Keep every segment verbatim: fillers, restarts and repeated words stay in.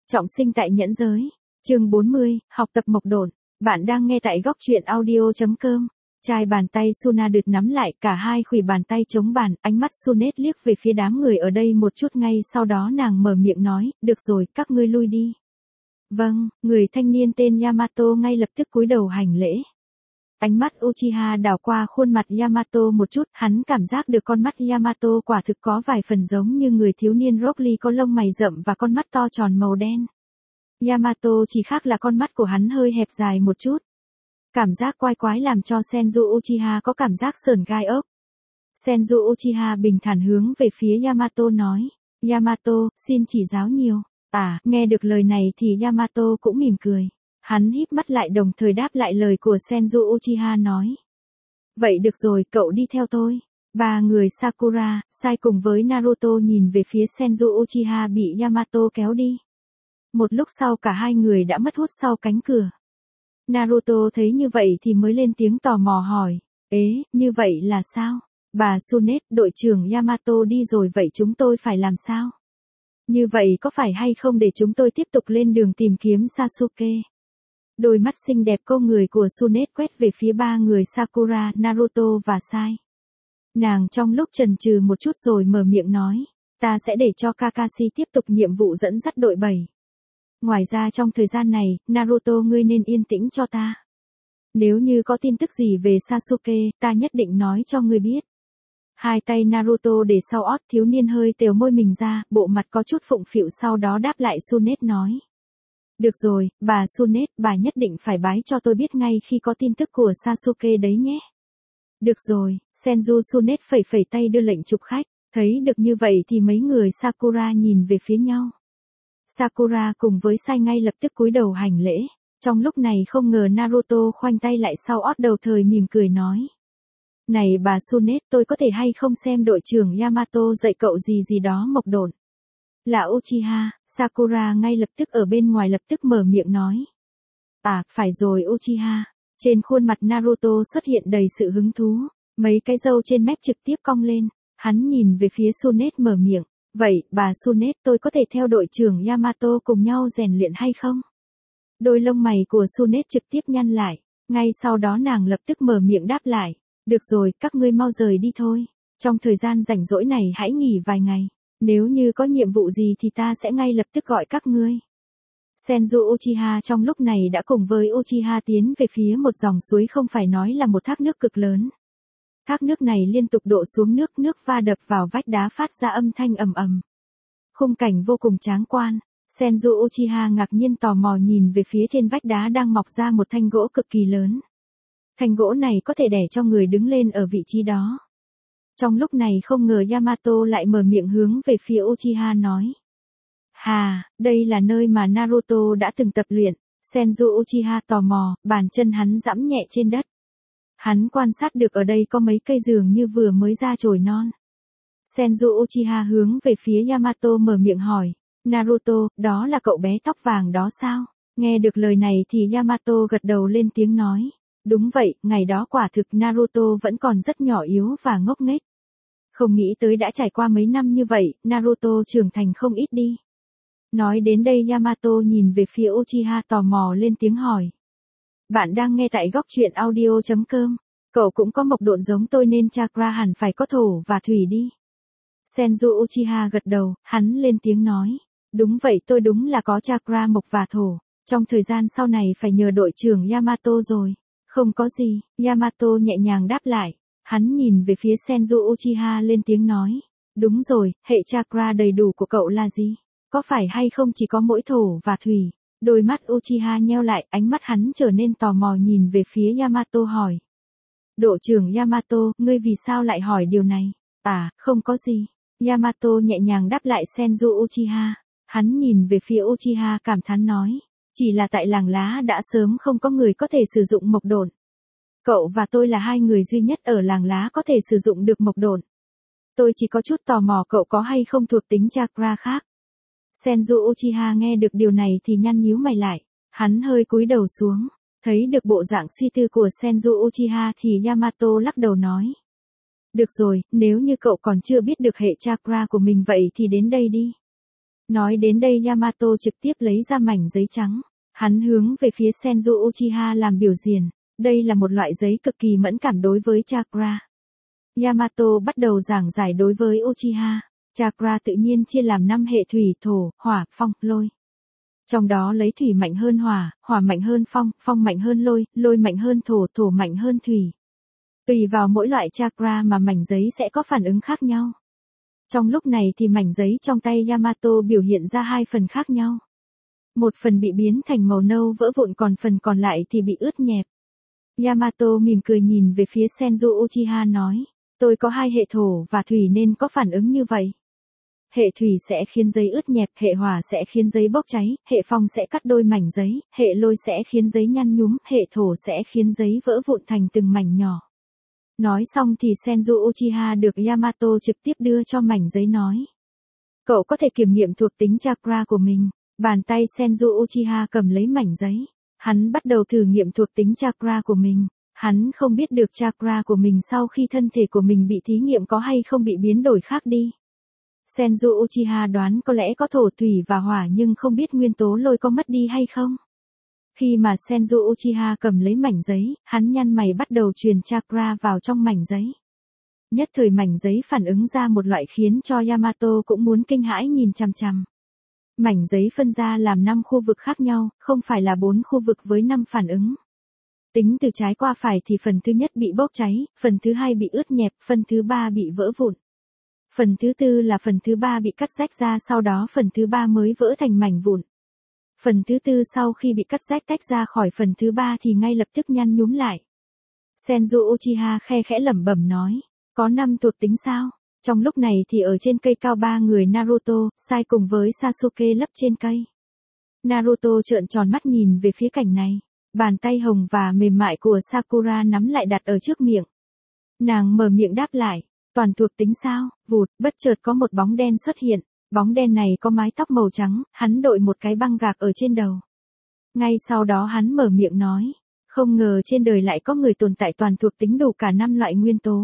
Trọng sinh tại nhẫn giới. Chương bốn mươi, học tập mộc độn. Bạn đang nghe tại góc truyện audio chấm com. Chai bàn tay Suna đượt nắm lại, cả hai khuỷu bàn tay chống bàn, ánh mắt Sunet liếc về phía đám người ở đây một chút, ngay sau đó nàng mở miệng nói, được rồi, các ngươi lui đi. Vâng, người thanh niên tên Yamato ngay lập tức cúi đầu hành lễ. Ánh mắt Uchiha đảo qua khuôn mặt Yamato một chút, hắn cảm giác được con mắt Yamato quả thực có vài phần giống như người thiếu niên Rock Lee có lông mày rậm và con mắt to tròn màu đen. Yamato chỉ khác là con mắt của hắn hơi hẹp dài một chút. Cảm giác quái quái làm cho Senju Uchiha có cảm giác sởn gai ốc. Senju Uchiha bình thản hướng về phía Yamato nói, Yamato, xin chỉ giáo nhiều. À, nghe được lời này thì Yamato cũng mỉm cười. Hắn híp mắt lại đồng thời đáp lại lời của Senju Uchiha nói. Vậy được rồi, cậu đi theo tôi. Ba người Sakura, Sai cùng với Naruto nhìn về phía Senju Uchiha bị Yamato kéo đi. Một lúc sau cả hai người đã mất hút sau cánh cửa. Naruto thấy như vậy thì mới lên tiếng tò mò hỏi. Ế, như vậy là sao? Bà Sunet, đội trưởng Yamato đi rồi, vậy chúng tôi phải làm sao? Như vậy có phải hay không để chúng tôi tiếp tục lên đường tìm kiếm Sasuke? Đôi mắt xinh đẹp câu người của Sunet quét về phía ba người Sakura, Naruto và Sai. Nàng trong lúc chần chừ một chút rồi mở miệng nói, ta sẽ để cho Kakashi tiếp tục nhiệm vụ dẫn dắt đội bảy. Ngoài ra trong thời gian này, Naruto ngươi nên yên tĩnh cho ta. Nếu như có tin tức gì về Sasuke, ta nhất định nói cho ngươi biết. Hai tay Naruto để sau ót, thiếu niên hơi tều môi mình ra, bộ mặt có chút phụng phịu, sau đó đáp lại Sunet nói. Được rồi, bà Sunet, bà nhất định phải bái cho tôi biết ngay khi có tin tức của Sasuke đấy nhé. Được rồi, Senju Sunet phẩy phẩy tay đưa lệnh chụp khách, thấy được như vậy thì mấy người Sakura nhìn về phía nhau. Sakura cùng với Sai ngay lập tức cúi đầu hành lễ. Trong lúc này không ngờ Naruto khoanh tay lại sau ót, đầu thời mỉm cười nói. Này bà Sunet, tôi có thể hay không xem đội trưởng Yamato dạy cậu gì gì đó mộc độn? Là Uchiha. Sakura ngay lập tức ở bên ngoài lập tức mở miệng nói. À, phải rồi Uchiha. Trên khuôn mặt Naruto xuất hiện đầy sự hứng thú, mấy cái râu trên mép trực tiếp cong lên. Hắn nhìn về phía Sunet mở miệng. Vậy, bà Sunet, tôi có thể theo đội trưởng Yamato cùng nhau rèn luyện hay không? Đôi lông mày của Sunet trực tiếp nhăn lại. Ngay sau đó nàng lập tức mở miệng đáp lại. Được rồi, các ngươi mau rời đi thôi. Trong thời gian rảnh rỗi này hãy nghỉ vài ngày. Nếu như có nhiệm vụ gì thì ta sẽ ngay lập tức gọi các ngươi. Senju Uchiha trong lúc này đã cùng với Uchiha tiến về phía một dòng suối, không phải nói là một thác nước cực lớn. Thác nước này liên tục đổ xuống nước, nước va đập vào vách đá phát ra âm thanh ầm ầm. Khung cảnh vô cùng tráng quan. Senju Uchiha ngạc nhiên tò mò nhìn về phía trên vách đá đang mọc ra một thanh gỗ cực kỳ lớn. Thanh gỗ này có thể đè cho người đứng lên ở vị trí đó. Trong lúc này không ngờ Yamato lại mở miệng hướng về phía Uchiha nói. Hà, đây là nơi mà Naruto đã từng tập luyện. Senju Uchiha tò mò, bàn chân hắn giẫm nhẹ trên đất. Hắn quan sát được ở đây có mấy cây dường như vừa mới ra chồi non. Senju Uchiha hướng về phía Yamato mở miệng hỏi. Naruto, đó là cậu bé tóc vàng đó sao? Nghe được lời này thì Yamato gật đầu lên tiếng nói. Đúng vậy, ngày đó quả thực Naruto vẫn còn rất nhỏ yếu và ngốc nghếch. Không nghĩ tới đã trải qua mấy năm như vậy, Naruto trưởng thành không ít đi. Nói đến đây Yamato nhìn về phía Uchiha tò mò lên tiếng hỏi. Bạn đang nghe tại góc truyện audio chấm com. Cậu cũng có mộc độn giống tôi nên chakra hẳn phải có thổ và thủy đi. Senju Uchiha gật đầu, hắn lên tiếng nói. Đúng vậy, tôi đúng là có chakra mộc và thổ. Trong thời gian sau này phải nhờ đội trưởng Yamato rồi. Không có gì, Yamato nhẹ nhàng đáp lại. Hắn nhìn về phía Senju Uchiha lên tiếng nói. Đúng rồi, hệ chakra đầy đủ của cậu là gì? Có phải hay không chỉ có mỗi thổ và thủy? Đôi mắt Uchiha nheo lại, ánh mắt hắn trở nên tò mò nhìn về phía Yamato hỏi. Đội trưởng Yamato, ngươi vì sao lại hỏi điều này? À, không có gì. Yamato nhẹ nhàng đáp lại Senju Uchiha. Hắn nhìn về phía Uchiha cảm thán nói. Chỉ là tại làng lá đã sớm không có người có thể sử dụng mộc độn. Cậu và tôi là hai người duy nhất ở làng lá có thể sử dụng được mộc độn. Tôi chỉ có chút tò mò cậu có hay không thuộc tính chakra khác. Senju Uchiha nghe được điều này thì nhăn nhíu mày lại. Hắn hơi cúi đầu xuống. Thấy được bộ dạng suy tư của Senju Uchiha thì Yamato lắc đầu nói. Được rồi, nếu như cậu còn chưa biết được hệ chakra của mình vậy thì đến đây đi. Nói đến đây Yamato trực tiếp lấy ra mảnh giấy trắng. Hắn hướng về phía Senju Uchiha làm biểu diễn. Đây là một loại giấy cực kỳ mẫn cảm đối với chakra. Yamato bắt đầu giảng giải đối với Uchiha. Chakra tự nhiên chia làm năm hệ thủy, thổ, hỏa, phong, lôi. Trong đó lấy thủy mạnh hơn hỏa, hỏa mạnh hơn phong, phong mạnh hơn lôi, lôi mạnh hơn thổ, thổ mạnh hơn thủy. Tùy vào mỗi loại chakra mà mảnh giấy sẽ có phản ứng khác nhau. Trong lúc này thì mảnh giấy trong tay Yamato biểu hiện ra hai phần khác nhau. Một phần bị biến thành màu nâu vỡ vụn, còn phần còn lại thì bị ướt nhẹp. Yamato mỉm cười nhìn về phía Senju Uchiha nói, tôi có hai hệ thổ và thủy nên có phản ứng như vậy. Hệ thủy sẽ khiến giấy ướt nhẹp, hệ hỏa sẽ khiến giấy bốc cháy, hệ phong sẽ cắt đôi mảnh giấy, hệ lôi sẽ khiến giấy nhăn nhúm, hệ thổ sẽ khiến giấy vỡ vụn thành từng mảnh nhỏ. Nói xong thì Senju Uchiha được Yamato trực tiếp đưa cho mảnh giấy nói. Cậu có thể kiểm nghiệm thuộc tính chakra của mình. Bàn tay Senju Uchiha cầm lấy mảnh giấy. Hắn bắt đầu thử nghiệm thuộc tính chakra của mình. Hắn không biết được chakra của mình sau khi thân thể của mình bị thí nghiệm có hay không bị biến đổi khác đi. Senju Uchiha đoán có lẽ có thổ, thủy và hỏa nhưng không biết nguyên tố lôi có mất đi hay không. Khi mà Senju Uchiha cầm lấy mảnh giấy, hắn nhăn mày bắt đầu truyền chakra vào trong mảnh giấy. Nhất thời mảnh giấy phản ứng ra một loại khiến cho Yamato cũng muốn kinh hãi nhìn chằm chằm. Mảnh giấy phân ra làm năm khu vực khác nhau, không phải là bốn khu vực với năm phản ứng. Tính từ trái qua phải thì phần thứ nhất bị bốc cháy, phần thứ hai bị ướt nhẹp, phần thứ ba bị vỡ vụn. Phần thứ tư là phần thứ ba bị cắt rách ra, sau đó phần thứ ba mới vỡ thành mảnh vụn. Phần thứ tư sau khi bị cắt rách tách ra khỏi phần thứ ba thì ngay lập tức nhăn nhúm lại. Senju Uchiha khe khẽ lẩm bẩm nói, có năm thuộc tính sao? Trong lúc này thì ở trên cây cao ba người Naruto, Sai cùng với Sasuke lấp trên cây. Naruto trợn tròn mắt nhìn về phía cảnh này. Bàn tay hồng và mềm mại của Sakura nắm lại đặt ở trước miệng. Nàng mở miệng đáp lại, toàn thuộc tính sao? Vụt, bất chợt có một bóng đen xuất hiện. Bóng đen này có mái tóc màu trắng, hắn đội một cái băng gạc ở trên đầu. Ngay sau đó hắn mở miệng nói, không ngờ trên đời lại có người tồn tại toàn thuộc tính đủ cả năm loại nguyên tố.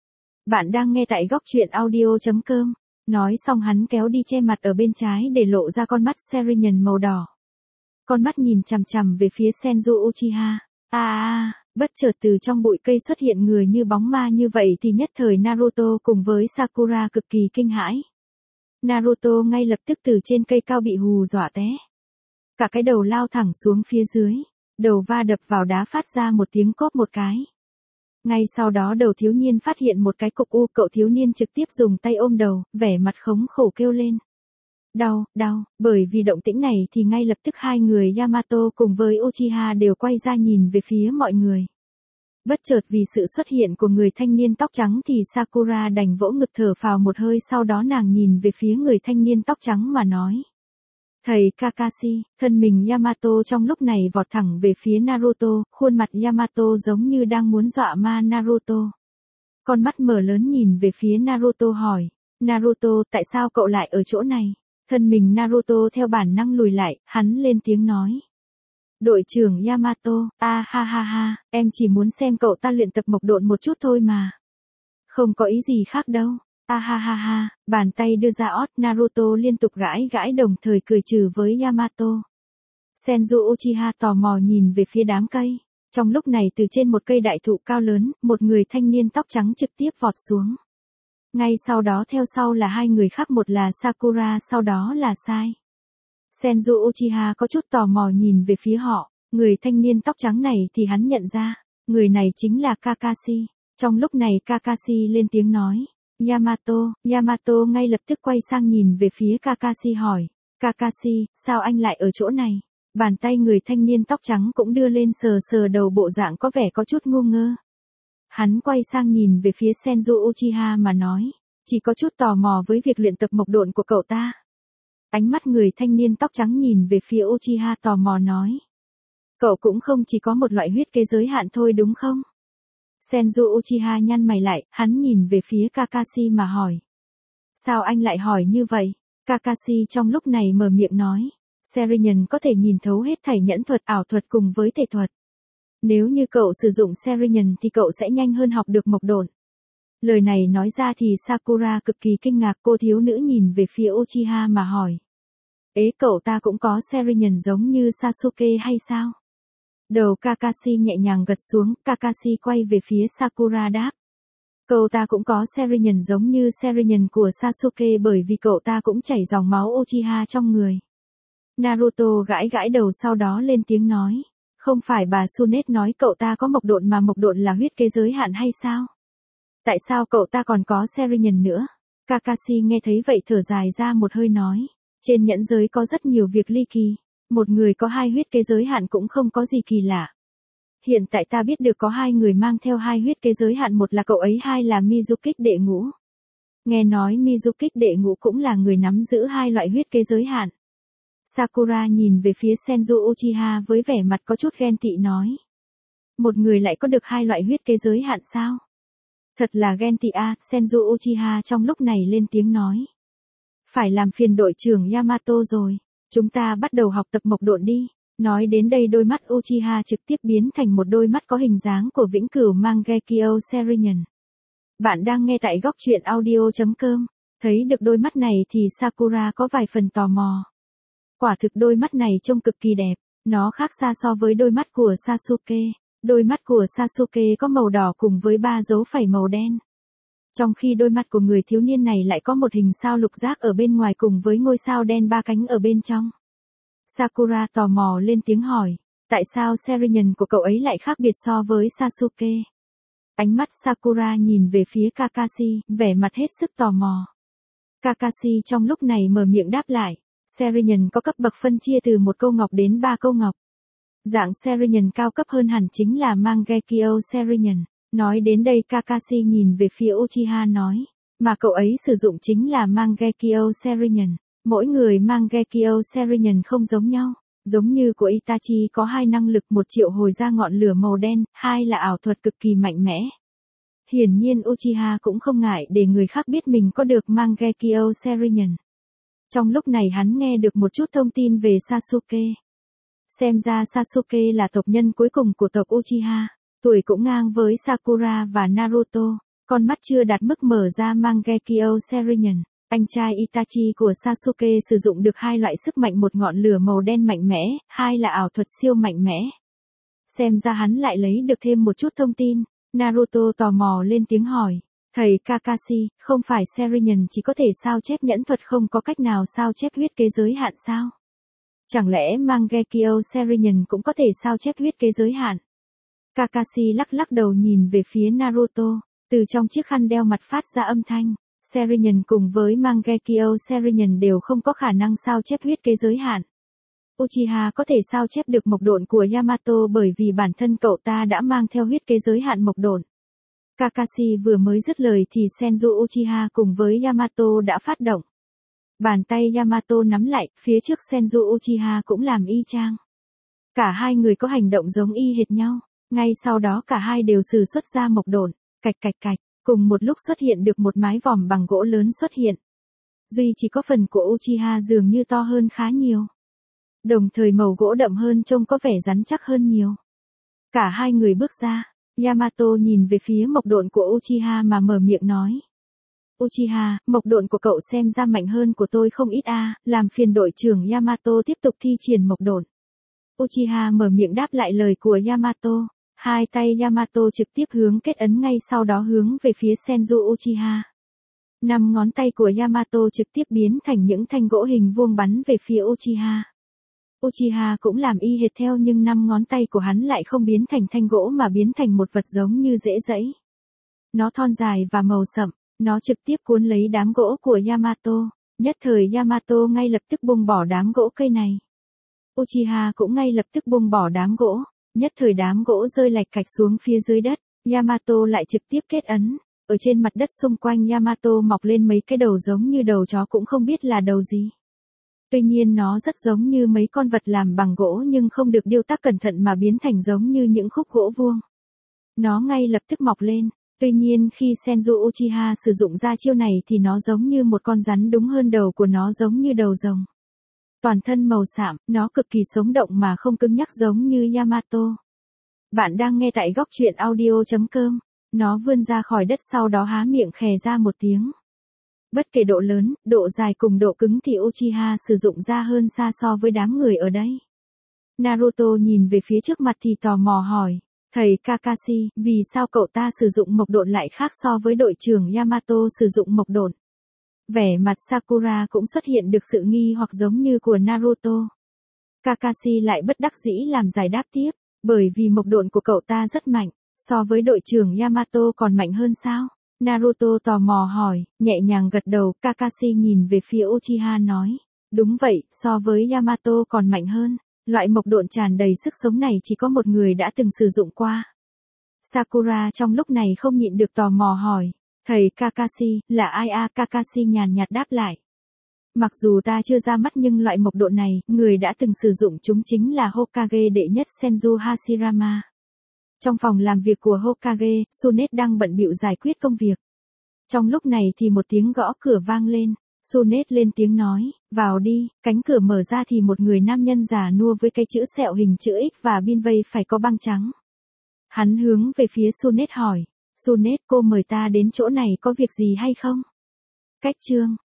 Bạn đang nghe tại góc truyện audio chấm com. Nói xong hắn kéo đi che mặt ở bên trái để lộ ra con mắt Sharingan màu đỏ. Con mắt nhìn chằm chằm về phía Senju Uchiha. À à, bất chợt từ trong bụi cây xuất hiện người như bóng ma như vậy thì nhất thời Naruto cùng với Sakura cực kỳ kinh hãi. Naruto ngay lập tức từ trên cây cao bị hù dọa té. Cả cái đầu lao thẳng xuống phía dưới. Đầu va đập vào đá phát ra một tiếng cốp một cái. Ngay sau đó đầu thiếu niên phát hiện một cái cục u, cậu thiếu niên trực tiếp dùng tay ôm đầu, vẻ mặt khống khổ kêu lên. Đau, đau, bởi vì động tĩnh này thì ngay lập tức hai người Yamato cùng với Uchiha đều quay ra nhìn về phía mọi người. Bất chợt vì sự xuất hiện của người thanh niên tóc trắng thì Sakura đành vỗ ngực thở phào một hơi, sau đó nàng nhìn về phía người thanh niên tóc trắng mà nói. Thầy Kakashi, thân mình Yamato trong lúc này vọt thẳng về phía Naruto, khuôn mặt Yamato giống như đang muốn dọa ma Naruto. Con mắt mở lớn nhìn về phía Naruto hỏi, Naruto tại sao cậu lại ở chỗ này? Thân mình Naruto theo bản năng lùi lại, hắn lên tiếng nói. Đội trưởng Yamato, a ha ha ha, em chỉ muốn xem cậu ta luyện tập mộc độn một chút thôi mà. Không có ý gì khác đâu. A ha ha ha, bàn tay đưa ra ót, Naruto liên tục gãi gãi đồng thời cười trừ với Yamato. Senju Uchiha tò mò nhìn về phía đám cây. Trong lúc này từ trên một cây đại thụ cao lớn, một người thanh niên tóc trắng trực tiếp vọt xuống. Ngay sau đó theo sau là hai người khác, một là Sakura sau đó là Sai. Senju Uchiha có chút tò mò nhìn về phía họ, người thanh niên tóc trắng này thì hắn nhận ra, người này chính là Kakashi. Trong lúc này Kakashi lên tiếng nói. Yamato, Yamato ngay lập tức quay sang nhìn về phía Kakashi hỏi, Kakashi, sao anh lại ở chỗ này? Bàn tay người thanh niên tóc trắng cũng đưa lên sờ sờ đầu, bộ dạng có vẻ có chút ngu ngơ. Hắn quay sang nhìn về phía Senju Uchiha mà nói, chỉ có chút tò mò với việc luyện tập mộc độn của cậu ta. Ánh mắt người thanh niên tóc trắng nhìn về phía Uchiha tò mò nói, cậu cũng không chỉ có một loại huyết kế giới hạn thôi đúng không? Senju Uchiha nhăn mày lại, hắn nhìn về phía Kakashi mà hỏi. Sao anh lại hỏi như vậy? Kakashi trong lúc này mở miệng nói. Sharingan có thể nhìn thấu hết thảy nhẫn thuật, ảo thuật cùng với thể thuật. Nếu như cậu sử dụng Sharingan thì cậu sẽ nhanh hơn học được mộc độn. Lời này nói ra thì Sakura cực kỳ kinh ngạc, cô thiếu nữ nhìn về phía Uchiha mà hỏi. Ế cậu ta cũng có Serinyun giống như Sasuke hay sao? Đầu Kakashi nhẹ nhàng gật xuống, Kakashi quay về phía Sakura đáp. Cậu ta cũng có Serinyun giống như Serinyun của Sasuke bởi vì cậu ta cũng chảy dòng máu Uchiha trong người. Naruto gãi gãi đầu sau đó lên tiếng nói. Không phải bà Tsunade nói cậu ta có mộc độn mà mộc độn là huyết kế giới hạn hay sao? Tại sao cậu ta còn có Serinyun nữa? Kakashi nghe thấy vậy thở dài ra một hơi nói. Trên nhẫn giới có rất nhiều việc ly kỳ. Một người có hai huyết kế giới hạn cũng không có gì kỳ lạ. Hiện tại ta biết được có hai người mang theo hai huyết kế giới hạn, một là cậu ấy, hai là Mizukik đệ ngũ. Nghe nói Mizukik đệ ngũ cũng là người nắm giữ hai loại huyết kế giới hạn. Sakura nhìn về phía Senju Uchiha với vẻ mặt có chút ghen tị nói. Một người lại có được hai loại huyết kế giới hạn sao? Thật là ghen tị a, Senju Uchiha trong lúc này lên tiếng nói. Phải làm phiền đội trưởng Yamato rồi, chúng ta bắt đầu học tập mộc độn đi. Nói đến đây đôi mắt Uchiha trực tiếp biến thành một đôi mắt có hình dáng của vĩnh cửu Mangekyo Serinyun. Bạn đang nghe tại góc truyện audio chấm com. Thấy được đôi mắt này thì Sakura có vài phần tò mò. Quả thực đôi mắt này trông cực kỳ đẹp, nó khác xa so với đôi mắt của Sasuke. Đôi mắt của Sasuke có màu đỏ cùng với ba dấu phẩy màu đen. Trong khi đôi mắt của người thiếu niên này lại có một hình sao lục giác ở bên ngoài cùng với ngôi sao đen ba cánh ở bên trong. Sakura tò mò lên tiếng hỏi, tại sao Serinyun của cậu ấy lại khác biệt so với Sasuke? Ánh mắt Sakura nhìn về phía Kakashi, vẻ mặt hết sức tò mò. Kakashi trong lúc này mở miệng đáp lại, Serinyun có cấp bậc phân chia từ một câu ngọc đến ba câu ngọc. Dạng Serinyun cao cấp hơn hẳn chính là Mangekyo Serinyun. Nói đến đây Kakashi nhìn về phía Uchiha nói, mà cậu ấy sử dụng chính là Mangekyo Serinyun. Mỗi người Mangekyo Serinyun không giống nhau, giống như của Itachi có hai năng lực, một triệu hồi ra ngọn lửa màu đen, hai là ảo thuật cực kỳ mạnh mẽ. Hiển nhiên Uchiha cũng không ngại để người khác biết mình có được Mangekyo Serinyun. Trong lúc này hắn nghe được một chút thông tin về Sasuke. Xem ra Sasuke là tộc nhân cuối cùng của tộc Uchiha, tuổi cũng ngang với Sakura và Naruto, con mắt chưa đạt mức mở ra Mangekyo Serinyun. Anh trai Itachi của Sasuke sử dụng được hai loại sức mạnh, một ngọn lửa màu đen mạnh mẽ, hai là ảo thuật siêu mạnh mẽ. Xem ra hắn lại lấy được thêm một chút thông tin. Naruto tò mò lên tiếng hỏi, thầy Kakashi, không phải Serinyun chỉ có thể sao chép nhẫn thuật không có cách nào sao chép huyết kế giới hạn sao? Chẳng lẽ Mangekyo Serinyun cũng có thể sao chép huyết kế giới hạn? Kakashi lắc lắc đầu nhìn về phía Naruto, từ trong chiếc khăn đeo mặt phát ra âm thanh. Serinyun cùng với Mangekyo Serinyun đều không có khả năng sao chép huyết kế giới hạn. Uchiha có thể sao chép được mộc độn của Yamato bởi vì bản thân cậu ta đã mang theo huyết kế giới hạn mộc độn. Kakashi vừa mới dứt lời thì Senju Uchiha cùng với Yamato đã phát động. Bàn tay Yamato nắm lại, phía trước Senju Uchiha cũng làm y chang. Cả hai người có hành động giống y hệt nhau, ngay sau đó cả hai đều sử xuất ra mộc độn, cạch cạch cạch. Cùng một lúc xuất hiện được một mái vòm bằng gỗ lớn xuất hiện. Duy chỉ có phần của Uchiha dường như to hơn khá nhiều. Đồng thời màu gỗ đậm hơn, trông có vẻ rắn chắc hơn nhiều. Cả hai người bước ra, Yamato nhìn về phía mộc độn của Uchiha mà mở miệng nói. Uchiha, mộc độn của cậu xem ra mạnh hơn của tôi không ít a, làm phiền đội trưởng Yamato tiếp tục thi triển mộc độn. Uchiha mở miệng đáp lại lời của Yamato. Hai tay Yamato trực tiếp hướng kết ấn, ngay sau đó hướng về phía Senju Uchiha. Năm ngón tay của Yamato trực tiếp biến thành những thanh gỗ hình vuông bắn về phía Uchiha. Uchiha cũng làm y hệt theo nhưng năm ngón tay của hắn lại không biến thành thanh gỗ mà biến thành một vật giống như rễ giẫy. Nó thon dài và màu sậm, nó trực tiếp cuốn lấy đám gỗ của Yamato. Nhất thời Yamato ngay lập tức buông bỏ đám gỗ cây này. Uchiha cũng ngay lập tức buông bỏ đám gỗ. Nhất thời đám gỗ rơi lạch cạch xuống phía dưới đất, Yamato lại trực tiếp kết ấn. Ở trên mặt đất xung quanh Yamato mọc lên mấy cái đầu giống như đầu chó, cũng không biết là đầu gì. Tuy nhiên nó rất giống như mấy con vật làm bằng gỗ nhưng không được điêu tác cẩn thận mà biến thành giống như những khúc gỗ vuông. Nó ngay lập tức mọc lên. Tuy nhiên khi Senju Uchiha sử dụng ra chiêu này thì nó giống như một con rắn, đúng hơn đầu của nó giống như đầu rồng. Toàn thân màu xám, nó cực kỳ sống động mà không cứng nhắc giống như Yamato. Bạn đang nghe tại góc truyện audio chấm com. Nó vươn ra khỏi đất sau đó há miệng khè ra một tiếng. Bất kể độ lớn, độ dài cùng độ cứng thì Uchiha sử dụng ra hơn xa so với đám người ở đây. Naruto nhìn về phía trước mặt thì tò mò hỏi, thầy Kakashi, vì sao cậu ta sử dụng mộc độn lại khác so với đội trưởng Yamato sử dụng mộc độn? Vẻ mặt Sakura cũng xuất hiện được sự nghi hoặc giống như của Naruto. Kakashi lại bất đắc dĩ làm giải đáp tiếp, bởi vì mộc độn của cậu ta rất mạnh, so với đội trưởng Yamato còn mạnh hơn sao? Naruto tò mò hỏi, nhẹ nhàng gật đầu, Kakashi nhìn về phía Uchiha nói, đúng vậy, so với Yamato còn mạnh hơn, loại mộc độn tràn đầy sức sống này chỉ có một người đã từng sử dụng qua. Sakura trong lúc này không nhịn được tò mò hỏi, thầy Kakashi, là ai a? Kakashi nhàn nhạt đáp lại. Mặc dù ta chưa ra mắt nhưng loại mộc độn này, người đã từng sử dụng chúng chính là Hokage đệ nhất Senju Hashirama. Trong phòng làm việc của Hokage, Tsunade đang bận bịu giải quyết công việc. Trong lúc này thì một tiếng gõ cửa vang lên, Tsunade lên tiếng nói, vào đi, cánh cửa mở ra thì một người nam nhân già nua với cái chữ sẹo hình chữ X và bin vây phải có băng trắng. Hắn hướng về phía Tsunade hỏi, Tsunade cô mời ta đến chỗ này có việc gì hay không? Cách chương